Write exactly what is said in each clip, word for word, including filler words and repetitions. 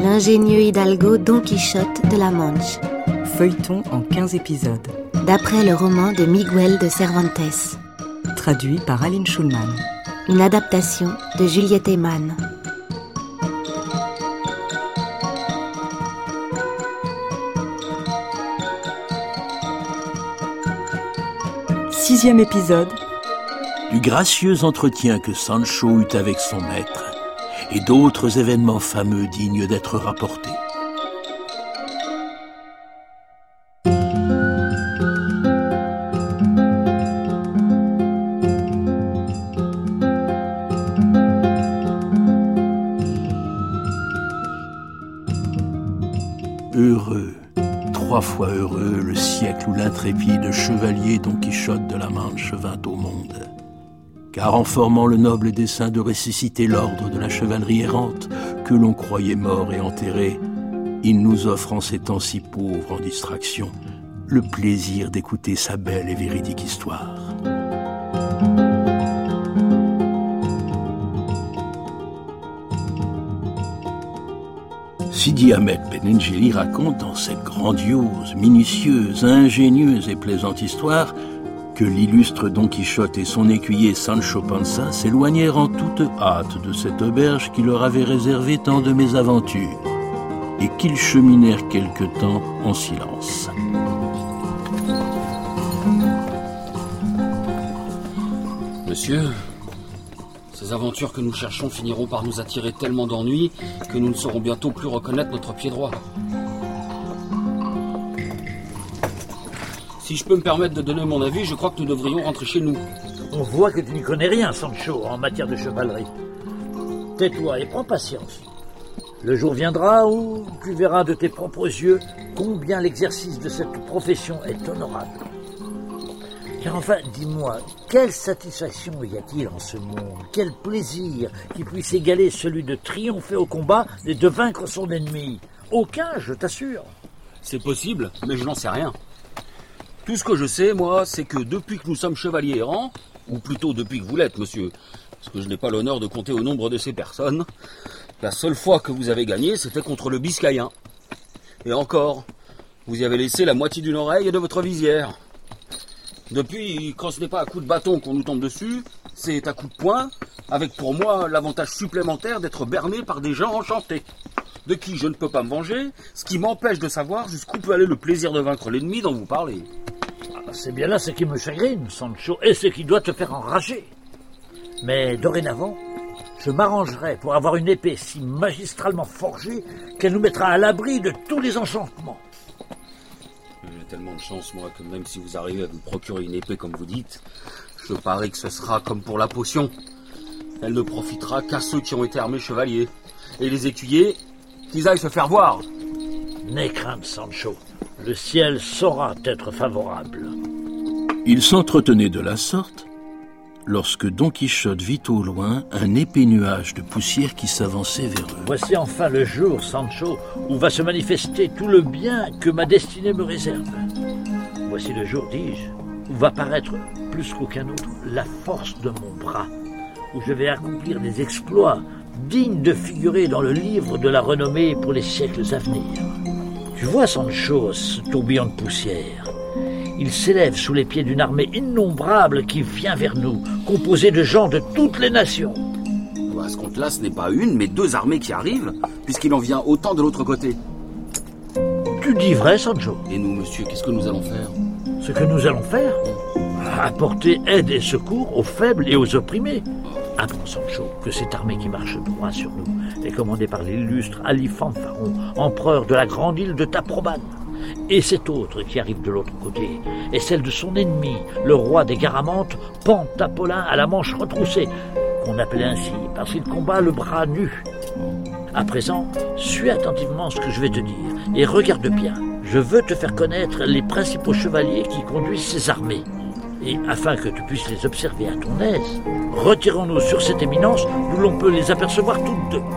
l'ingénieux hidalgo Don Quichotte de la Manche. Feuilleton en quinze épisodes. D'après le roman de Miguel de Cervantes. Traduit par Aline Schulman. Une adaptation de Juliette Eman. Sixième épisode. Du gracieux entretien que Sancho eut avec son maître et d'autres événements fameux dignes d'être rapportés. Heureux, trois fois heureux, le siècle où l'intrépide chevalier Don Quichotte de la Manche vint au monde. Car en formant le noble dessein de ressusciter l'ordre de la chevalerie errante, que l'on croyait mort et enterré, il nous offre en ces temps si pauvres en distraction, le plaisir d'écouter sa belle et véridique histoire. Sidi Ahmed Benengeli raconte dans cette grandiose, minutieuse, ingénieuse et plaisante histoire que l'illustre Don Quichotte et son écuyer Sancho Panza s'éloignèrent en toute hâte de cette auberge qui leur avait réservé tant de mésaventures, et qu'ils cheminèrent quelque temps en silence. Monsieur, ces aventures que nous cherchons finiront par nous attirer tellement d'ennuis que nous ne saurons bientôt plus reconnaître notre pied droit. Si je peux me permettre de donner mon avis, je crois que nous devrions rentrer chez nous. On voit que tu n'y connais rien, Sancho, en matière de chevalerie. Tais-toi et prends patience. Le jour viendra où tu verras de tes propres yeux combien l'exercice de cette profession est honorable. Car enfin, dis-moi, quelle satisfaction y a-t-il en ce monde? Quel plaisir qui puisse égaler celui de triompher au combat et de vaincre son ennemi? Aucun, je t'assure. C'est possible, mais je n'en sais rien. Tout ce que je sais, moi, c'est que depuis que nous sommes chevaliers errants, ou plutôt depuis que vous l'êtes, monsieur, parce que je n'ai pas l'honneur de compter au nombre de ces personnes, la seule fois que vous avez gagné, c'était contre le Biscayen. Et encore, vous y avez laissé la moitié d'une oreille et de votre visière. Depuis, quand ce n'est pas à coups de bâton qu'on nous tombe dessus, c'est à coups de poing, avec pour moi l'avantage supplémentaire d'être berné par des gens enchantés, de qui je ne peux pas me venger, ce qui m'empêche de savoir jusqu'où peut aller le plaisir de vaincre l'ennemi dont vous parlez. C'est bien là ce qui me chagrine, Sancho, et ce qui doit te faire enrager. Mais dorénavant, je m'arrangerai pour avoir une épée si magistralement forgée qu'elle nous mettra à l'abri de tous les enchantements. J'ai tellement de chance, moi, que même si vous arrivez à vous procurer une épée comme vous dites, je parie que ce sera comme pour la potion. Elle ne profitera qu'à ceux qui ont été armés chevaliers. Et les écuyers, qu'ils aillent se faire voir. N'aie crainte, Sancho. Le ciel saura être favorable. Ils s'entretenaient de la sorte lorsque Don Quichotte vit au loin un épais nuage de poussière qui s'avançait vers eux. Voici enfin le jour, Sancho, où va se manifester tout le bien que ma destinée me réserve. Voici le jour, dis-je, où va paraître, plus qu'aucun autre, la force de mon bras, où je vais accomplir des exploits dignes de figurer dans le livre de la renommée pour les siècles à venir. Tu vois, Sancho, ce tourbillon de poussière. Il s'élève sous les pieds d'une armée innombrable qui vient vers nous, composée de gens de toutes les nations. À ce compte-là, ce n'est pas une, mais deux armées qui arrivent, puisqu'il en vient autant de l'autre côté. Tu dis vrai, Sancho? Et nous, monsieur, qu'est-ce que nous allons faire? Ce que nous allons faire? Apporter aide et secours aux faibles et aux opprimés. Apprends, Sancho, que cette armée qui marche droit sur nous est commandée par l'illustre Ali Fanfaron, empereur de la grande île de Taprobane. Et cette autre qui arrive de l'autre côté est celle de son ennemi, le roi des Garamantes, Pentapolin à la manche retroussée, qu'on appelait ainsi parce qu'il combat le bras nu. À présent, suis attentivement ce que je vais te dire et regarde bien. Je veux te faire connaître les principaux chevaliers qui conduisent ces armées. Et afin que tu puisses les observer à ton aise, retirons-nous sur cette éminence d'où l'on peut les apercevoir toutes deux.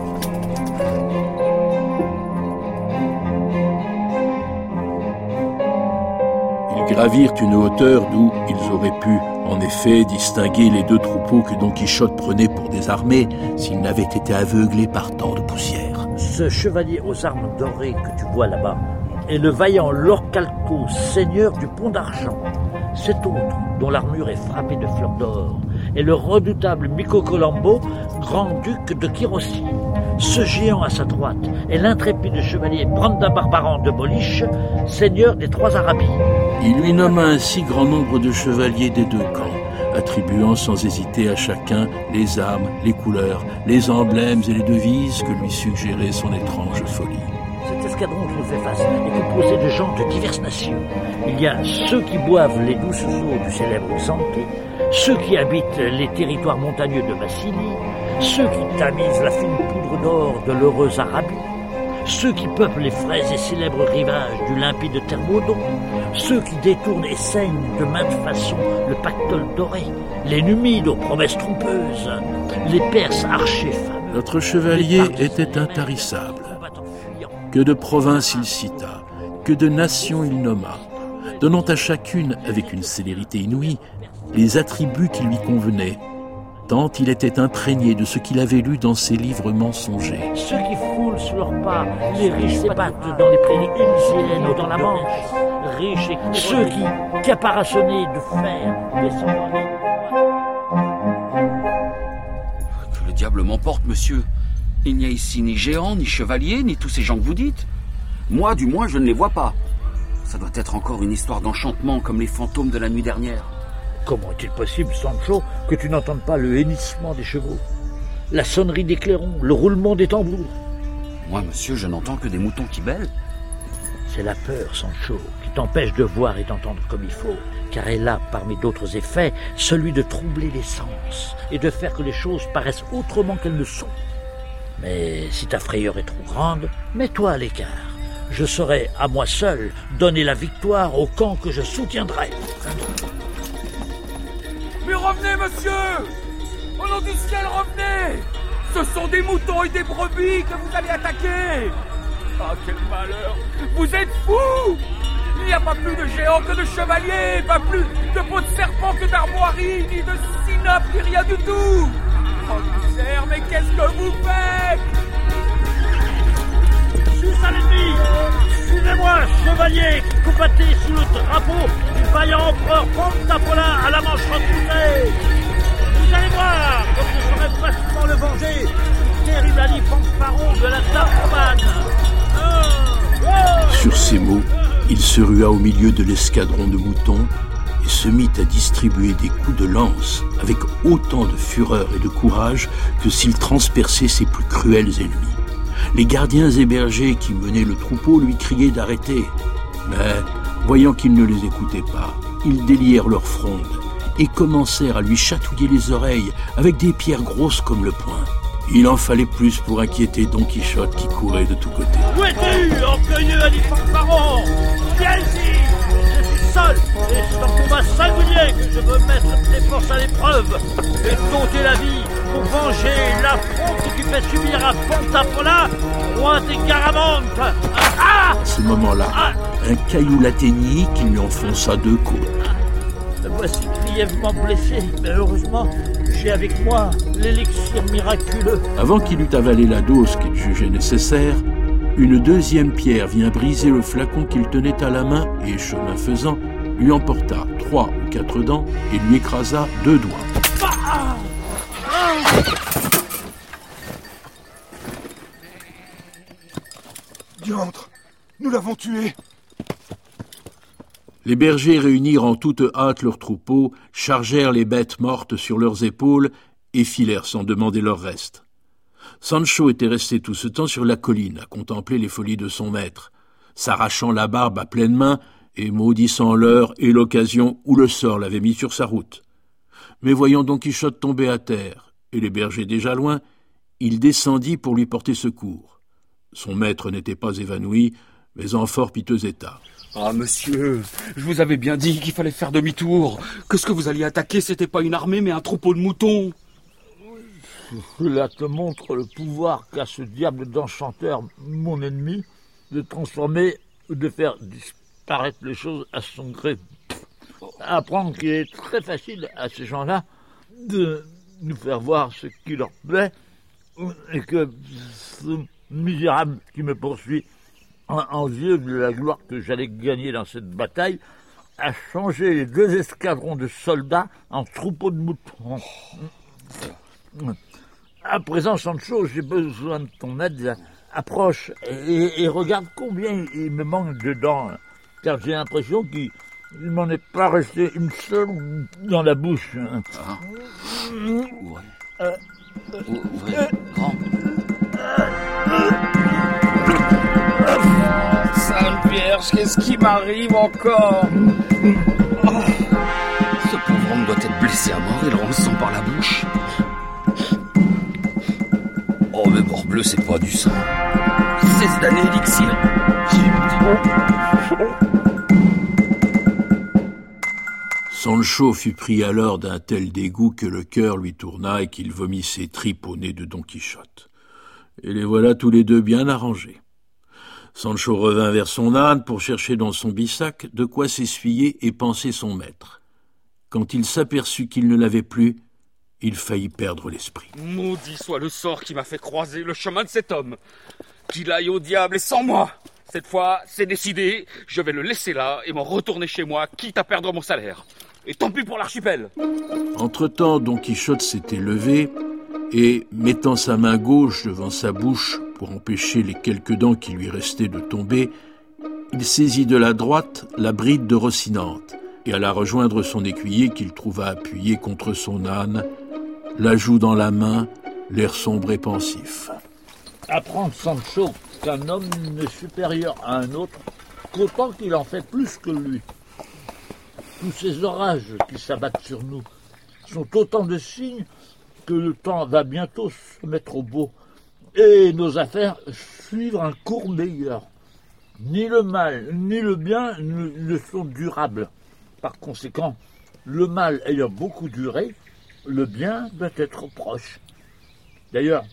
Ils gravirent une hauteur d'où ils auraient pu, en effet, distinguer les deux troupeaux que Don Quichotte prenait pour des armées s'ils n'avaient été aveuglés par tant de poussière. Ce chevalier aux armes dorées que tu vois là-bas est le vaillant Lorcalco, seigneur du Pont d'Argent. Cet autre, dont l'armure est frappée de fleurs d'or, est le redoutable Mico Colombo, grand-duc de Kirossi. Ce géant à sa droite est l'intrépide chevalier Brandabarbaran de Boliche, seigneur des Trois Arabies. Il lui nomma ainsi grand nombre de chevaliers des deux camps, attribuant sans hésiter à chacun les armes, les couleurs, les emblèmes et les devises que lui suggérait son étrange folie. Cet escadron qui nous fait face est composé de gens de diverses nations. Il y a ceux qui boivent les douces eaux du célèbre Xanté, ceux qui habitent les territoires montagneux de Massilie, ceux qui tamisent la fine poudre d'or de l'heureuse Arabie, ceux qui peuplent les frais et célèbres rivages du limpide Thermodon, ceux qui détournent et saignent de maintes façons le pactole doré, les Numides aux promesses trompeuses, les Perses archers fameux. Notre chevalier était intarissable. Que de provinces il cita, que de nations il nomma, donnant à chacune, avec une célérité inouïe, les attributs qui lui convenaient, tant il était imprégné de ce qu'il avait lu dans ses livres mensongers. Ceux qui foulent sous leurs pas, les riches s'ébattent dans les prairies élyséennes ou dans la Manche, riches et ceux qui, caparaçonnés de fer, descendent dans les... Que le diable m'emporte, monsieur. Il n'y a ici ni géants, ni chevaliers, ni tous ces gens que vous dites. Moi, du moins, je ne les vois pas. Ça doit être encore une histoire d'enchantement comme les fantômes de la nuit dernière. Comment est-il possible, Sancho, que tu n'entendes pas le hennissement des chevaux, la sonnerie des clairons, le roulement des tambours? Moi, monsieur, je n'entends que des moutons qui bêlent. C'est la peur, Sancho, qui t'empêche de voir et d'entendre comme il faut, car elle a, parmi d'autres effets, celui de troubler les sens et de faire que les choses paraissent autrement qu'elles ne sont. Mais si ta frayeur est trop grande, mets-toi à l'écart. Je saurai, à moi seul, donner la victoire au camp que je soutiendrai. Mais revenez, monsieur! Au nom du ciel, revenez! Ce sont des moutons et des brebis que vous allez attaquer! Ah, quel malheur! Vous êtes fous! Il n'y a pas plus de géants que de chevaliers, pas plus de peaux de serpent que d'armoiries, ni de synopes, ni rien du tout! Oh, misère, mais qu'est-ce que vous faites? Sus à l'ennemi! Suivez-moi, chevaliers qui combattez sous le drapeau du vaillant empereur Pantapolin à la manche retroussée! Vous allez voir comme je saurai facilement le venger, ce terrible Ali fanfaron de la dame romane! Oh, oh. Sur ces mots, il se rua au milieu de l'escadron de moutons et se mit à distribuer des coups de lance avec autant de fureur et de courage que s'il transperçait ses plus cruels ennemis. Les gardiens et bergers qui menaient le troupeau lui criaient d'arrêter. Mais, voyant qu'ils ne les écoutaient pas, ils délièrent leur fronde et commencèrent à lui chatouiller les oreilles avec des pierres grosses comme le poing. Il en fallait plus pour inquiéter Don Quichotte qui courait de tous côtés. Où es-tu, orgueilleux Ali fanfaron? Viens ici! Je suis seul et c'est en combat singulier que je veux mettre tes forces à l'épreuve et t'ôter la vie pour venger l'affront que tu fais subir à Pantapolin, roi des Garamantes. Ah! À ce moment-là, ah! un caillou l'atteignit qui lui enfonça deux côtes. Me voici grièvement blessé, mais heureusement, j'ai avec moi l'élixir miraculeux. Avant qu'il eût avalé la dose qu'il jugeait nécessaire, une deuxième pierre vient briser le flacon qu'il tenait à la main et, chemin faisant, lui emporta trois ou quatre dents et lui écrasa deux doigts. Ah! Ah! Diantre, nous l'avons tué. Les bergers réunirent en toute hâte leurs troupeaux, chargèrent les bêtes mortes sur leurs épaules et filèrent sans demander leur reste. Sancho était resté tout ce temps sur la colline à contempler les folies de son maître, s'arrachant la barbe à pleines mains et maudissant l'heure et l'occasion où le sort l'avait mis sur sa route. Mais voyant Don Quichotte tomber à terre et les bergers déjà loin, il descendit pour lui porter secours. Son maître n'était pas évanoui, mais en fort piteux état. « Ah, monsieur, je vous avais bien dit qu'il fallait faire demi-tour, que ce que vous alliez attaquer, c'était pas une armée, mais un troupeau de moutons. » Cela te montre le pouvoir qu'a ce diable d'enchanteur, mon ennemi, de transformer ou de faire disparaître les choses à son gré. Apprendre qu'il est très facile à ces gens-là de nous faire voir ce qui leur plaît et que ce misérable qui me poursuit, en, en vue de la gloire que j'allais gagner dans cette bataille, a changé les deux escadrons de soldats en troupeaux de moutons. À présent, Sancho, j'ai besoin de ton aide. Approche et, et regarde combien il me manque de dents, car j'ai l'impression qu'il ne m'en est pas resté une seule dans la bouche. Ah. Ouvrez. Euh, Ouvrez. Euh, Grand. Sainte Vierge, qu'est-ce qui m'arrive encore? Oh. Ce pauvre homme doit être blessé à mort, il rend le sang par la bouche. Oh, mais morbleu, c'est pas du sang. C'est ce damné élixir. Sancho fut pris alors d'un tel dégoût que le cœur lui tourna et qu'il vomit ses tripes au nez de Don Quichotte. Et les voilà tous les deux bien arrangés. Sancho revint vers son âne pour chercher dans son bissac de quoi s'essuyer et panser son maître. Quand il s'aperçut qu'il ne l'avait plus, il faillit perdre l'esprit. Maudit soit le sort qui m'a fait croiser le chemin de cet homme. Qu'il aille au diable et sans moi. Cette fois, c'est décidé, je vais le laisser là et m'en retourner chez moi, quitte à perdre mon salaire. Et tant pis pour l'archipel. Entre-temps, Don Quichotte s'était levé et, mettant sa main gauche devant sa bouche pour empêcher les quelques dents qui lui restaient de tomber, il saisit de la droite la bride de Rocinante et alla rejoindre son écuyer qu'il trouva appuyé contre son âne, la joue dans la main, l'air sombre et pensif. Apprendre Sancho qu'un homme n'est supérieur à un autre qu'autant qu'il en fait plus que lui. Tous ces orages qui s'abattent sur nous sont autant de signes que le temps va bientôt se mettre au beau et nos affaires suivre un cours meilleur. Ni le mal ni le bien ne, ne sont durables. Par conséquent, le mal ayant beaucoup duré, le bien doit être proche. D'ailleurs,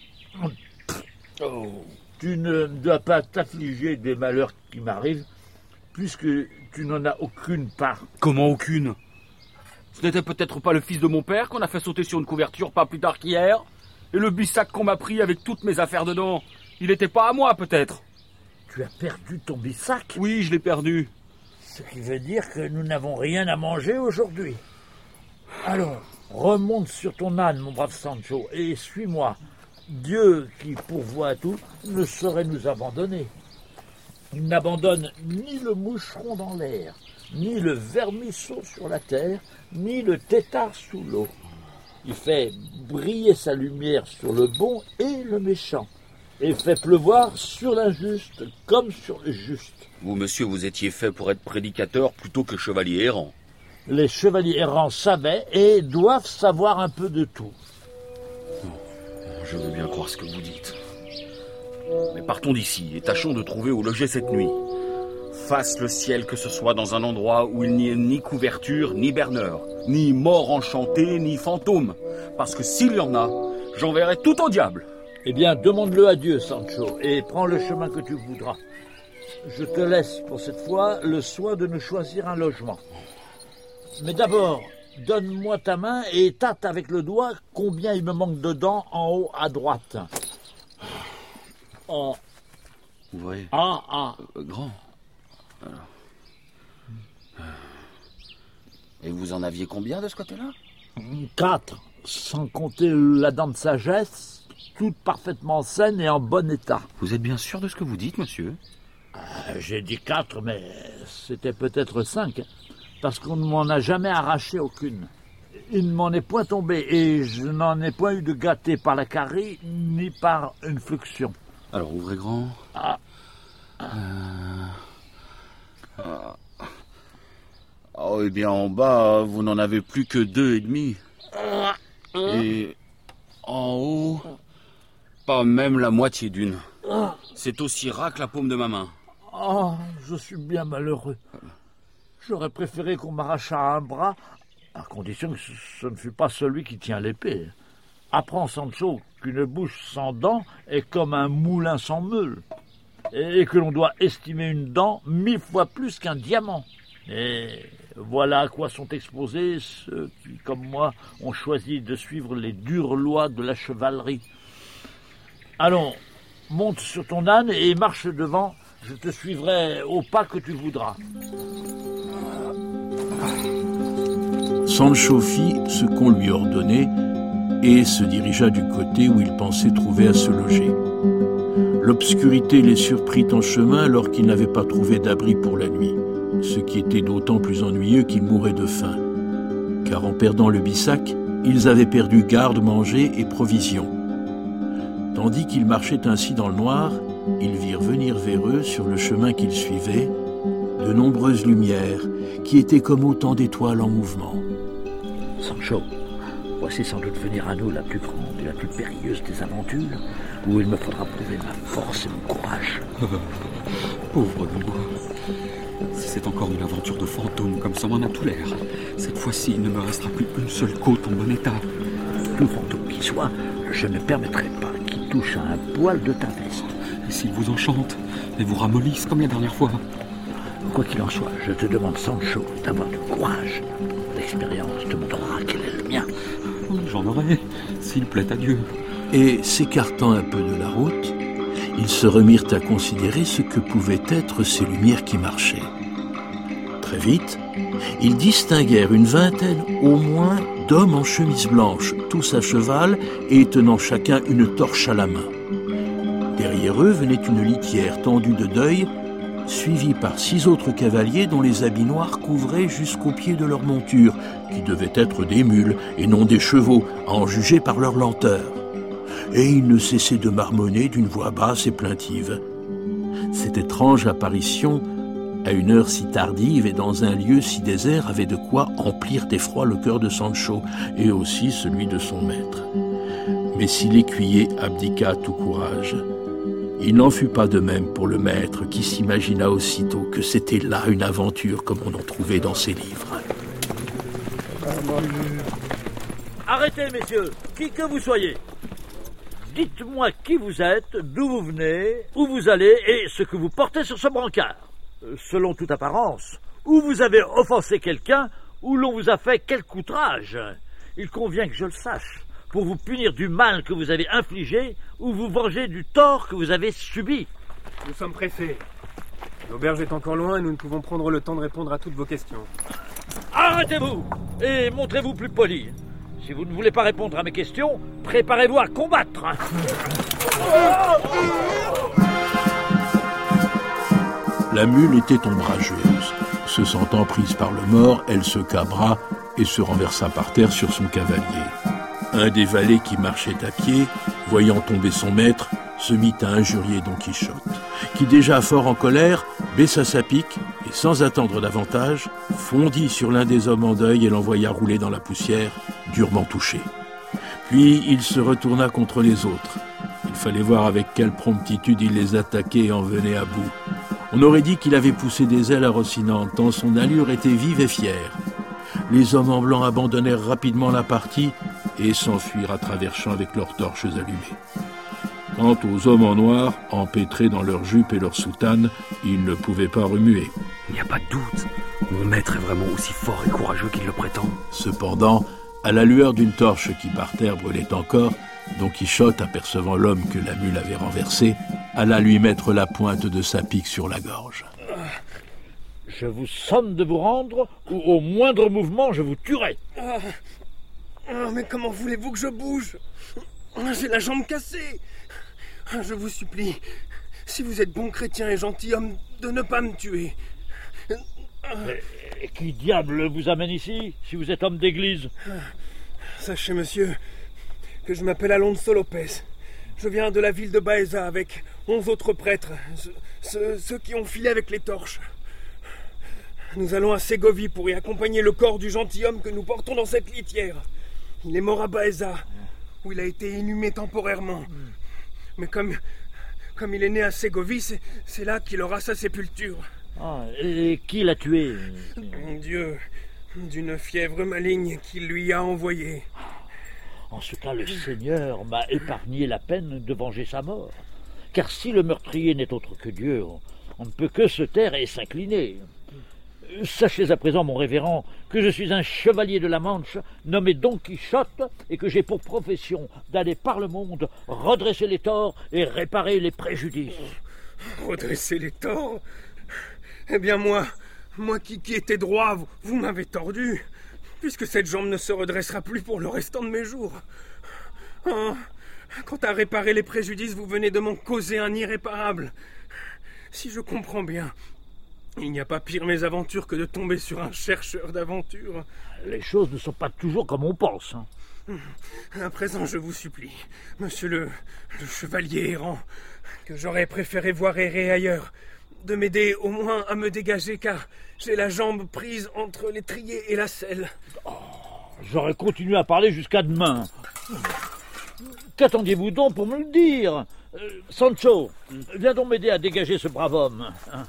oh, tu ne dois pas t'affliger des malheurs qui m'arrivent, puisque tu n'en as aucune part. Comment aucune? Ce n'était peut-être pas le fils de mon père qu'on a fait sauter sur une couverture pas plus tard qu'hier? Et le bissac qu'on m'a pris avec toutes mes affaires dedans, il n'était pas à moi peut-être? Tu as perdu ton bissac? Oui, je l'ai perdu. Ce qui veut dire que nous n'avons rien à manger aujourd'hui. Alors, remonte sur ton âne, mon brave Sancho, et suis-moi. Dieu, qui pourvoit à tout, ne saurait nous abandonner. Il n'abandonne ni le moucheron dans l'air, ni le vermisseau sur la terre, ni le tétard sous l'eau. Il fait briller sa lumière sur le bon et le méchant, et fait pleuvoir sur l'injuste comme sur le juste. Vous, monsieur, vous étiez fait pour être prédicateur plutôt que chevalier errant. Les chevaliers errants savaient et doivent savoir un peu de tout. Je veux bien croire ce que vous dites. Mais partons d'ici et tâchons de trouver où loger cette nuit. Fasse le ciel que ce soit dans un endroit où il n'y ait ni couverture, ni berneur, ni mort enchanté, ni fantôme. Parce que s'il y en a, j'enverrai tout au diable. Eh bien, demande-le à Dieu, Sancho, et prends le chemin que tu voudras. Je te laisse, pour cette fois, le soin de nous choisir un logement. Mais d'abord, donne-moi ta main et tâte avec le doigt combien il me manque de dents en haut à droite. Oh. Vous voyez? Ah, ah. Euh, grand. Alors. Et vous en aviez combien de ce côté-là? Quatre, sans compter la dent de sagesse, toute parfaitement saine et en bon état. Vous êtes bien sûr de ce que vous dites, monsieur? euh, J'ai dit quatre, mais c'était peut-être cinq, parce qu'on ne m'en a jamais arraché aucune. Il ne m'en est point tombé, et je n'en ai point eu de gâté par la carie, ni par une fluxion. Alors, ouvrez grand. Ah. Euh... Ah. Oh, eh bien, en bas, vous n'en avez plus que deux et demi. Et en haut, pas même la moitié d'une. C'est aussi ras que la paume de ma main. Oh, je suis bien malheureux. J'aurais préféré qu'on m'arrachât un bras, à condition que ce ne fût pas celui qui tient l'épée. Apprends, Sancho, qu'une bouche sans dents est comme un moulin sans meule, et que l'on doit estimer une dent mille fois plus qu'un diamant. Et voilà à quoi sont exposés ceux qui, comme moi, ont choisi de suivre les dures lois de la chevalerie. Allons, monte sur ton âne et marche devant. Je te suivrai au pas que tu voudras. Sancho fit ce qu'on lui ordonnait et se dirigea du côté où il pensait trouver à se loger. L'obscurité les surprit en chemin alors qu'ils n'avaient pas trouvé d'abri pour la nuit, ce qui était d'autant plus ennuyeux qu'ils mouraient de faim. Car en perdant le bissac, ils avaient perdu garde, manger et provisions. Tandis qu'ils marchaient ainsi dans le noir, ils virent venir vers eux, sur le chemin qu'ils suivaient, de nombreuses lumières qui étaient comme autant d'étoiles en mouvement. Sancho, voici sans doute venir à nous la plus grande et la plus périlleuse des aventures, où il me faudra prouver ma force et mon courage. Pauvre nous. Si c'est encore une aventure de fantôme comme ça m'en a tout l'air, cette fois-ci il ne me restera plus une seule côte en bon état. Tout fantôme qui soit, je ne permettrai pas qu'il touche à un poil de ta veste. Et s'il vous enchante et vous ramollisse comme la dernière fois? Quoi qu'il en soit, je te demande, Sancho, d'avoir du courage. L'expérience te montrera quel est le mien. J'en aurai, s'il plaît à Dieu. Et s'écartant un peu de la route, ils se remirent à considérer ce que pouvaient être ces lumières qui marchaient. Très vite, ils distinguèrent une vingtaine au moins d'hommes en chemise blanche, tous à cheval et tenant chacun une torche à la main. Derrière eux venait une litière tendue de deuil, suivie par six autres cavaliers dont les habits noirs couvraient jusqu'au pied de leur monture, qui devaient être des mules et non des chevaux, à en juger par leur lenteur. Et ils ne cessaient de marmonner d'une voix basse et plaintive. Cette étrange apparition, à une heure si tardive et dans un lieu si désert, avait de quoi emplir d'effroi le cœur de Sancho et aussi celui de son maître. Mais si l'écuyer abdiqua tout courage, il n'en fut pas de même pour le maître qui s'imagina aussitôt que c'était là une aventure comme on en trouvait dans ses livres. Arrêtez, messieurs, qui que vous soyez. Dites-moi qui vous êtes, d'où vous venez, où vous allez et ce que vous portez sur ce brancard. Selon toute apparence, où vous avez offensé quelqu'un, ou l'on vous a fait quelque outrage. Il convient que je le sache, pour vous punir du mal que vous avez infligé, ou vous venger du tort que vous avez subi. Nous sommes pressés. L'auberge est encore loin et nous ne pouvons prendre le temps de répondre à toutes vos questions. Arrêtez-vous et montrez-vous plus poli. Si vous ne voulez pas répondre à mes questions, préparez-vous à combattre. La mule était ombrageuse. Se sentant prise par le mort, elle se cabra et se renversa par terre sur son cavalier. Un des valets qui marchait à pied, voyant tomber son maître, se mit à injurier Don Quichotte, qui déjà fort en colère, baissa sa pique et sans attendre davantage, fondit sur l'un des hommes en deuil et l'envoya rouler dans la poussière, durement touché. Puis il se retourna contre les autres. Il fallait voir avec quelle promptitude il les attaquait et en venait à bout. On aurait dit qu'il avait poussé des ailes à Rocinante, tant son allure était vive et fière. Les hommes en blanc abandonnèrent rapidement la partie et s'enfuirent à travers champs avec leurs torches allumées. Quant aux hommes en noir, empêtrés dans leurs jupes et leurs soutanes, ils ne pouvaient pas remuer. Il n'y a pas de doute, mon maître est vraiment aussi fort et courageux qu'il le prétend. Cependant, à la lueur d'une torche qui par terre brûlait encore, Don Quichotte, apercevant l'homme que la mule avait renversé, alla lui mettre la pointe de sa pique sur la gorge. Je vous somme de vous rendre, ou au moindre mouvement, je vous tuerai. Ah, ah, mais comment voulez-vous que je bouge? J'ai la jambe cassée. Je vous supplie, si vous êtes bon chrétien et gentilhomme, de ne pas me tuer. Mais qui diable vous amène ici, si vous êtes homme d'église? Sachez, monsieur, que je m'appelle Alonso Lopez. Je viens de la ville de Baeza avec onze autres prêtres, ceux, ceux, ceux qui ont filé avec les torches. Nous allons à Ségovie pour y accompagner le corps du gentilhomme que nous portons dans cette litière. Il est mort à Baeza, où il a été inhumé temporairement. Mais comme, comme il est né à Ségovie, c'est, c'est là qu'il aura sa sépulture. Ah, et qui l'a tué? Mon Dieu, d'une fièvre maligne qu'il lui a envoyée. En ce cas, le Seigneur m'a épargné la peine de venger sa mort. Car si le meurtrier n'est autre que Dieu, on ne peut que se taire et s'incliner. Sachez à présent, mon révérend, que je suis un chevalier de la Manche nommé Don Quichotte et que j'ai pour profession d'aller par le monde redresser les torts et réparer les préjudices. Redresser les torts? Eh bien moi, moi qui, qui étais droit, vous, vous m'avez tordu, puisque cette jambe ne se redressera plus pour le restant de mes jours. Oh, quant à réparer les préjudices, vous venez de m'en causer un irréparable. Si je comprends bien, il n'y a pas pire mésaventure que de tomber sur un chercheur d'aventure. Les choses ne sont pas toujours comme on pense. Hein. À présent, je vous supplie, monsieur le, le chevalier errant, que j'aurais préféré voir errer ailleurs, de m'aider au moins à me dégager, car j'ai la jambe prise entre l'étrier et la selle. Oh, j'aurais continué à parler jusqu'à demain. Qu'attendiez-vous donc pour me le dire? euh, Sancho, viens donc m'aider à dégager ce brave homme. Hein.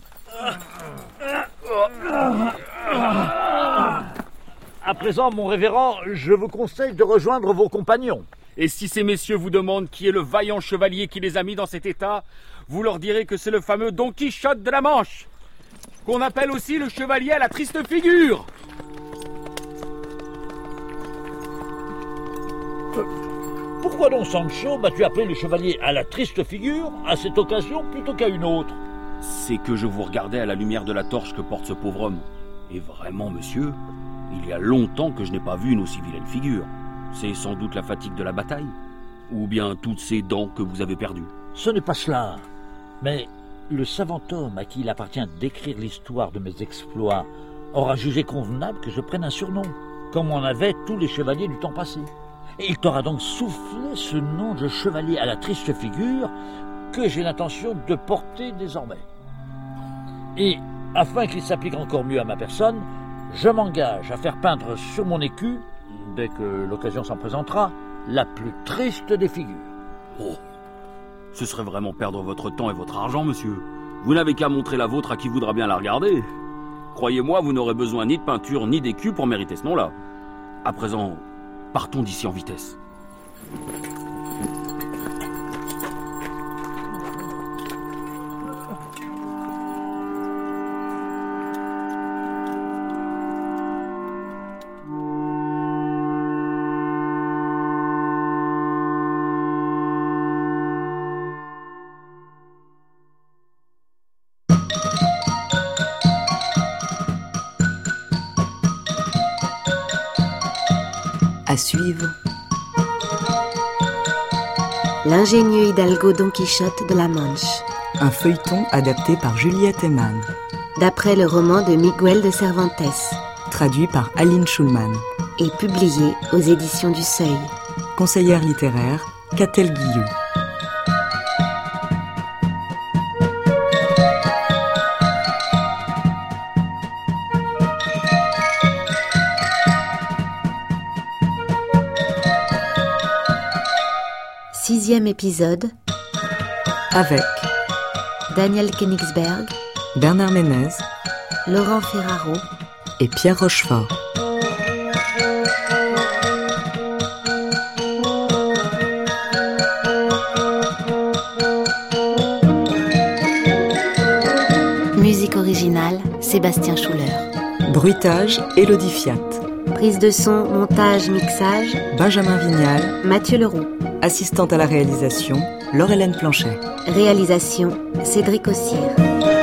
À présent, mon révérend, je vous conseille de rejoindre vos compagnons. Et si ces messieurs vous demandent qui est le vaillant chevalier qui les a mis dans cet état, vous leur direz que c'est le fameux Don Quichotte de la Manche, qu'on appelle aussi le chevalier à la triste figure. Pourquoi donc, Sancho, m'as-tu appelé le chevalier à la triste figure à cette occasion plutôt qu'à une autre? C'est que je vous regardais à la lumière de la torche que porte ce pauvre homme. Et vraiment, monsieur, il y a longtemps que je n'ai pas vu une aussi vilaine figure. C'est sans doute la fatigue de la bataille, ou bien toutes ces dents que vous avez perdues. Ce n'est pas cela, mais le savant homme à qui il appartient d'écrire l'histoire de mes exploits aura jugé convenable que je prenne un surnom, comme en avaient tous les chevaliers du temps passé. Et il t'aura donc soufflé ce nom de chevalier à la triste figure que j'ai l'intention de porter désormais. Et, afin qu'il s'applique encore mieux à ma personne, je m'engage à faire peindre sur mon écu, dès que l'occasion s'en présentera, la plus triste des figures. Oh, ce serait vraiment perdre votre temps et votre argent, monsieur. Vous n'avez qu'à montrer la vôtre à qui voudra bien la regarder. Croyez-moi, vous n'aurez besoin ni de peinture ni d'écu pour mériter ce nom-là. À présent, partons d'ici en vitesse. À suivre. L'ingénieux hidalgo Don Quichotte de la Manche. Un feuilleton adapté par Juliette Eman. D'après le roman de Miguel de Cervantes. Traduit par Aline Schulman. Et publié aux éditions du Seuil. Conseillère littéraire, Catel Guillou. Sixième épisode. Avec Daniel Königsberg, Bernard Ménez, Laurent Ferraro et Pierre Rochefort. Musique originale, Sébastien Schuller. Bruitage, Élodie Fiat. Prise de son, montage, mixage, Benjamin Vignal. Mathieu Leroux. Assistante à la réalisation, Laure-Hélène Planchet. Réalisation, Cédric Ossière.